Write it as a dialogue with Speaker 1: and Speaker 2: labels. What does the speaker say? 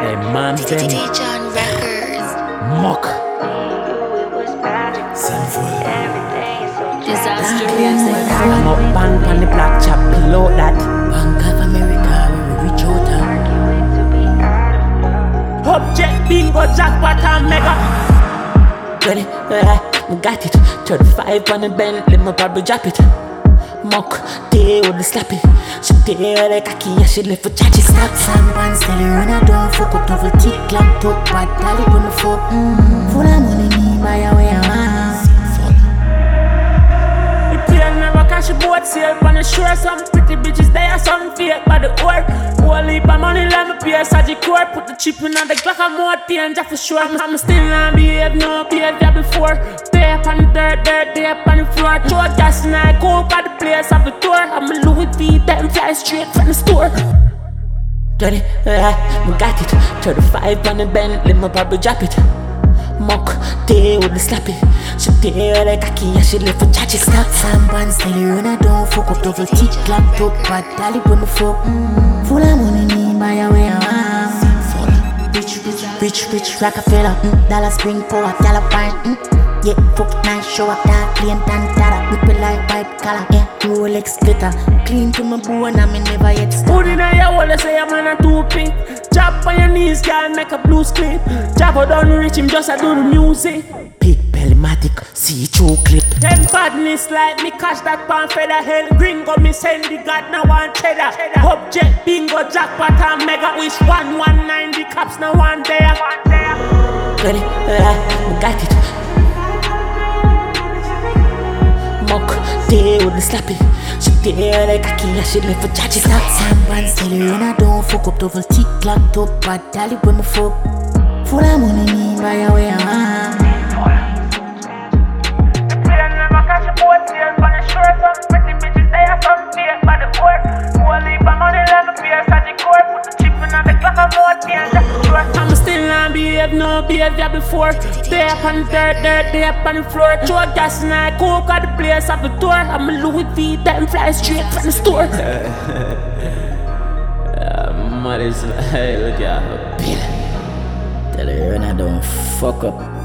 Speaker 1: man,
Speaker 2: DJ John Records.
Speaker 1: Muck.
Speaker 2: Disaster music.
Speaker 1: I'm up bank on the black chap below that.
Speaker 3: Bank of America, we reach out.
Speaker 1: Object bingo, jackpot and mega. Ready? We got it. 35 on the Bentley, my probably drop it. Muck, they would slap it. She did like a key, and she left for charges.
Speaker 3: Stop some pants, tell her when I don't fuck up. Double tick, locked up, bad dolly when the fuck. Full of money, me buy a way a man.
Speaker 1: The plane never catch a boat sail on the shore. Some pretty bitches, they are some fake by the oar. Whole heap of money, let me pay a Saji core. Put the chip in on the Glock, I'm more danger for sure. I'm still not behave, no behavior before. Day up on the dirt, day up on the floor. Throw gas and I go by the place of the tour. I'm a Louis V, them fly straight from the store. Ready? We got it. 35 on the Bentley, my probably drop it. Muck, they would slap it. She did like a key, and she left for charges.
Speaker 3: Stop some pants, tell her when I don't fuck up. Double tick, locked up, bad dolly when the fuck. Full of money, me buy a way a man. Rich, Rockefeller. Dollar spring power, dollar pint. Yeah, fuck nice, show up that clean tan tada. Whip it like white collar, yeah, Rolex glitter. Clean to my bone, I mean never yet stop.
Speaker 1: Put in a your wall, say I'm on a two-pin. Drop on your knees, girl, make a blues clip. Drop her down, reach him, just a do the music.
Speaker 3: Big bellymatic, see-through clip.
Speaker 1: Them badness like me catch that pan feather hell. Gringo me send the god now one cheddar. Object bingo jackpot and mega. Wish 119 the cops now one there. Ready? We got it. Muck, they would slap it. She did like a key, and she left for charges.
Speaker 3: Stop some pants, tell her when I don't fuck up. Double tick, locked up, bad dolly when the fuck. Full of money, me buy a way a man.
Speaker 1: I'm still not behave, no behavior before. Day up on the dirt, day up on the floor. Throw gas and I go at the place of the door. I'm a Louis V, them fly straight from the store. Mud is like, look at her.
Speaker 3: Tell her when I don't fuck up.